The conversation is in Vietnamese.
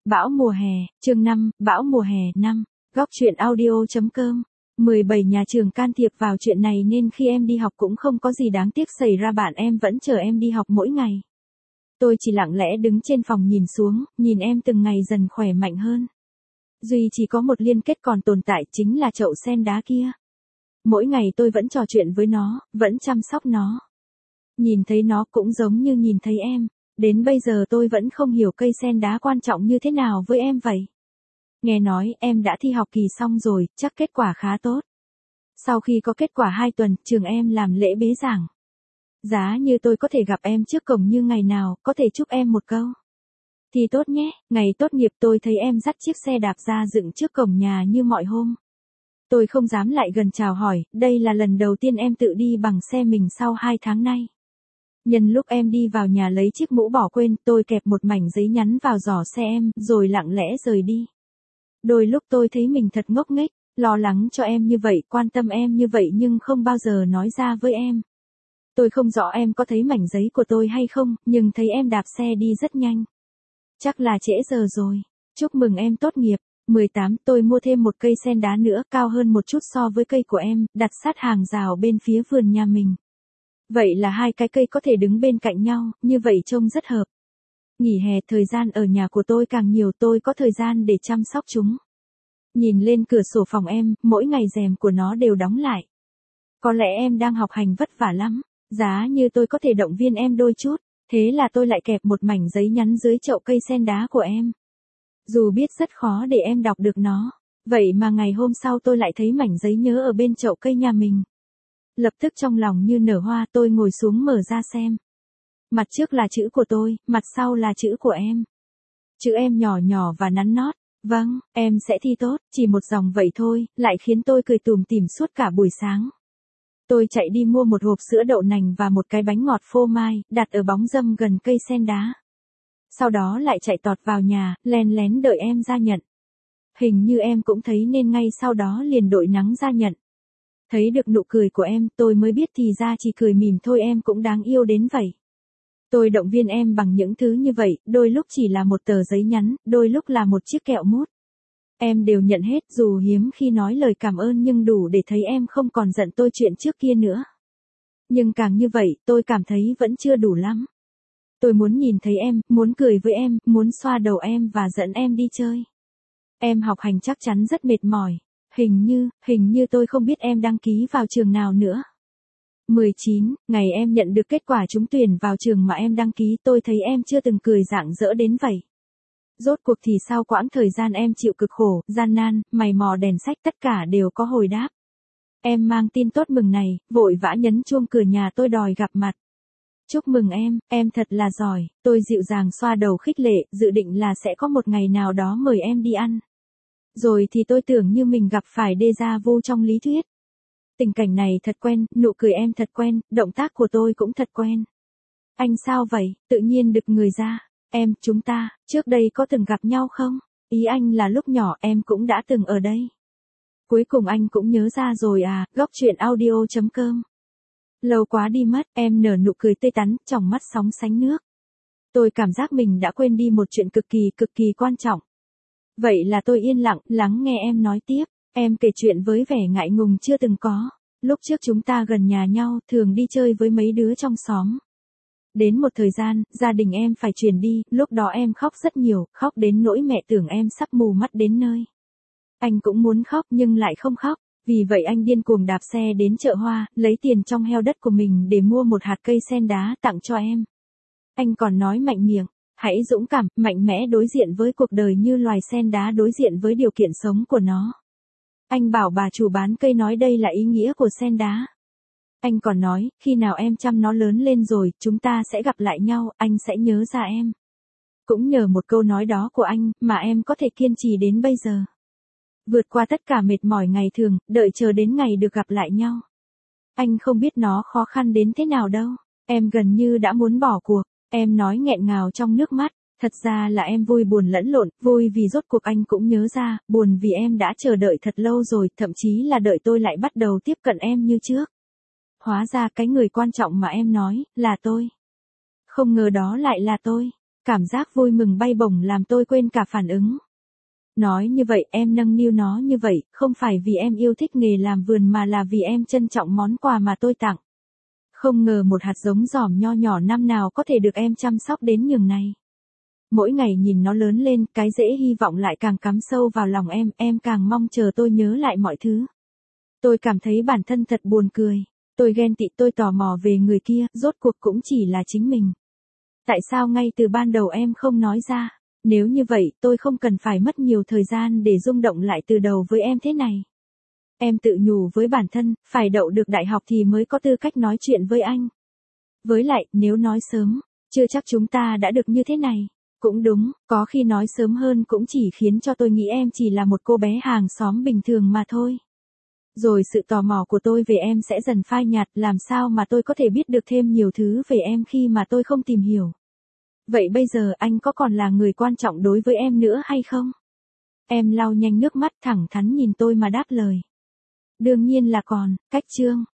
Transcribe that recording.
Bão mùa hè, chương 5, bão mùa hè 5, góc truyện audio.com. 17 Nhà trường can thiệp vào chuyện này nên khi em đi học cũng không có gì đáng tiếc xảy ra, bạn em vẫn chờ em đi học mỗi ngày. Tôi chỉ lặng lẽ đứng trên phòng nhìn xuống, nhìn em từng ngày dần khỏe mạnh hơn. Duy chỉ có một liên kết còn tồn tại, chính là chậu sen đá kia. Mỗi ngày tôi vẫn trò chuyện với nó, vẫn chăm sóc nó. Nhìn thấy nó cũng giống như nhìn thấy em. Đến bây giờ tôi vẫn không hiểu cây sen đá quan trọng như thế nào với em vậy. Nghe nói em đã thi học kỳ xong rồi, chắc kết quả khá tốt. Sau khi có kết quả 2 tuần, trường em làm lễ bế giảng. Giá như tôi có thể gặp em trước cổng như ngày nào, có thể chúc em một câu. Thì tốt nhé, ngày tốt nghiệp tôi thấy em dắt chiếc xe đạp ra dựng trước cổng nhà như mọi hôm. Tôi không dám lại gần chào hỏi, đây là lần đầu tiên em tự đi bằng xe mình sau 2 tháng nay. Nhân lúc em đi vào nhà lấy chiếc mũ bỏ quên, tôi kẹp một mảnh giấy nhắn vào giỏ xe em, rồi lặng lẽ rời đi. Đôi lúc tôi thấy mình thật ngốc nghếch, lo lắng cho em như vậy, quan tâm em như vậy nhưng không bao giờ nói ra với em. Tôi không rõ em có thấy mảnh giấy của tôi hay không, nhưng thấy em đạp xe đi rất nhanh. Chắc là trễ giờ rồi. Chúc mừng em tốt nghiệp. 18 Tôi mua thêm một cây sen đá nữa, cao hơn một chút so với cây của em, đặt sát hàng rào bên phía vườn nhà mình. Vậy là 2 cái cây có thể đứng bên cạnh nhau, như vậy trông rất hợp. Nghỉ hè thời gian ở nhà của tôi càng nhiều, tôi có thời gian để chăm sóc chúng. Nhìn lên cửa sổ phòng em, mỗi ngày rèm của nó đều đóng lại. Có lẽ em đang học hành vất vả lắm, giá như tôi có thể động viên em đôi chút, thế là tôi lại kẹp một mảnh giấy nhắn dưới chậu cây sen đá của em. Dù biết rất khó để em đọc được nó, vậy mà ngày hôm sau tôi lại thấy mảnh giấy nhớ ở bên chậu cây nhà mình. Lập tức trong lòng như nở hoa, tôi ngồi xuống mở ra xem. Mặt trước là chữ của tôi, mặt sau là chữ của em. Chữ em nhỏ nhỏ và nắn nót. Vâng, em sẽ thi tốt, chỉ một dòng vậy thôi, lại khiến tôi cười tủm tỉm suốt cả buổi sáng. Tôi chạy đi mua một hộp sữa đậu nành và một cái bánh ngọt phô mai, đặt ở bóng râm gần cây sen đá. Sau đó lại chạy tọt vào nhà, len lén đợi em ra nhận. Hình như em cũng thấy nên ngay sau đó liền đội nắng ra nhận. Thấy được nụ cười của em, tôi mới biết thì ra chỉ cười mỉm thôi em cũng đáng yêu đến vậy. Tôi động viên em bằng những thứ như vậy, đôi lúc chỉ là một tờ giấy nhắn, đôi lúc là một chiếc kẹo mút. Em đều nhận hết, dù hiếm khi nói lời cảm ơn nhưng đủ để thấy em không còn giận tôi chuyện trước kia nữa. Nhưng càng như vậy, tôi cảm thấy vẫn chưa đủ lắm. Tôi muốn nhìn thấy em, muốn cười với em, muốn xoa đầu em và dẫn em đi chơi. Em học hành chắc chắn rất mệt mỏi. Hình như tôi không biết em đăng ký vào trường nào nữa. 19, ngày em nhận được kết quả trúng tuyển vào trường mà em đăng ký, tôi thấy em chưa từng cười rạng rỡ đến vậy. Rốt cuộc thì sau quãng thời gian em chịu cực khổ, gian nan, mày mò đèn sách tất cả đều có hồi đáp. Em mang tin tốt mừng này, vội vã nhấn chuông cửa nhà tôi đòi gặp mặt. Chúc mừng em thật là giỏi, tôi dịu dàng xoa đầu khích lệ, dự định là sẽ có một ngày nào đó mời em đi ăn. Rồi thì tôi tưởng như mình gặp phải déjà vu trong lý thuyết. Tình cảnh này thật quen, nụ cười em thật quen, động tác của tôi cũng thật quen. Anh sao vậy, tự nhiên đực người ra. Chúng ta, trước đây có từng gặp nhau không? Ý anh là lúc nhỏ em cũng đã từng ở đây. Cuối cùng anh cũng nhớ ra rồi à, góc truyện audio.com. Lâu quá đi mất, em nở nụ cười tươi tắn, tròng mắt sóng sánh nước. Tôi cảm giác mình đã quên đi một chuyện cực kỳ quan trọng. Vậy là tôi yên lặng, lắng nghe em nói tiếp. Em kể chuyện với vẻ ngại ngùng chưa từng có. Lúc trước chúng ta gần nhà nhau, thường đi chơi với mấy đứa trong xóm. Đến một thời gian, gia đình em phải chuyển đi, lúc đó em khóc rất nhiều, khóc đến nỗi mẹ tưởng em sắp mù mắt đến nơi. Anh cũng muốn khóc nhưng lại không khóc, vì vậy anh điên cuồng đạp xe đến chợ hoa, lấy tiền trong heo đất của mình để mua một hạt cây sen đá tặng cho em. Anh còn nói mạnh miệng, hãy dũng cảm, mạnh mẽ đối diện với cuộc đời như loài sen đá đối diện với điều kiện sống của nó. Anh bảo bà chủ bán cây nói đây là ý nghĩa của sen đá. Anh còn nói, khi nào em chăm nó lớn lên rồi, chúng ta sẽ gặp lại nhau, anh sẽ nhớ ra em. Cũng nhờ một câu nói đó của anh, mà em có thể kiên trì đến bây giờ. Vượt qua tất cả mệt mỏi ngày thường, đợi chờ đến ngày được gặp lại nhau. Anh không biết nó khó khăn đến thế nào đâu. Em gần như đã muốn bỏ cuộc. Em nói nghẹn ngào trong nước mắt. Thật ra là em vui buồn lẫn lộn, vui vì rốt cuộc anh cũng nhớ ra, buồn vì em đã chờ đợi thật lâu rồi, thậm chí là đợi tôi lại bắt đầu tiếp cận em như trước. Hóa ra cái người quan trọng mà em nói, là tôi. Không ngờ đó lại là tôi. Cảm giác vui mừng bay bổng làm tôi quên cả phản ứng. Nói như vậy em nâng niu nó như vậy, không phải vì em yêu thích nghề làm vườn mà là vì em trân trọng món quà mà tôi tặng. Không ngờ một hạt giống giòm nho nhỏ năm nào có thể được em chăm sóc đến nhường này. Mỗi ngày nhìn nó lớn lên, cái rễ hy vọng lại càng cắm sâu vào lòng em càng mong chờ tôi nhớ lại mọi thứ. Tôi cảm thấy bản thân thật buồn cười. Tôi ghen tị, tôi tò mò về người kia, rốt cuộc cũng chỉ là chính mình. Tại sao ngay từ ban đầu em không nói ra? Nếu như vậy, tôi không cần phải mất nhiều thời gian để rung động lại từ đầu với em thế này. Em tự nhủ với bản thân, phải đậu được đại học thì mới có tư cách nói chuyện với anh. Với lại, nếu nói sớm, chưa chắc chúng ta đã được như thế này. Cũng đúng, có khi nói sớm hơn cũng chỉ khiến cho tôi nghĩ em chỉ là một cô bé hàng xóm bình thường mà thôi. Rồi sự tò mò của tôi về em sẽ dần phai nhạt, làm sao mà tôi có thể biết được thêm nhiều thứ về em khi mà tôi không tìm hiểu. Vậy bây giờ anh có còn là người quan trọng đối với em nữa hay không? Em lau nhanh nước mắt thẳng thắn nhìn tôi mà đáp lời. Đương nhiên là còn, cách chương.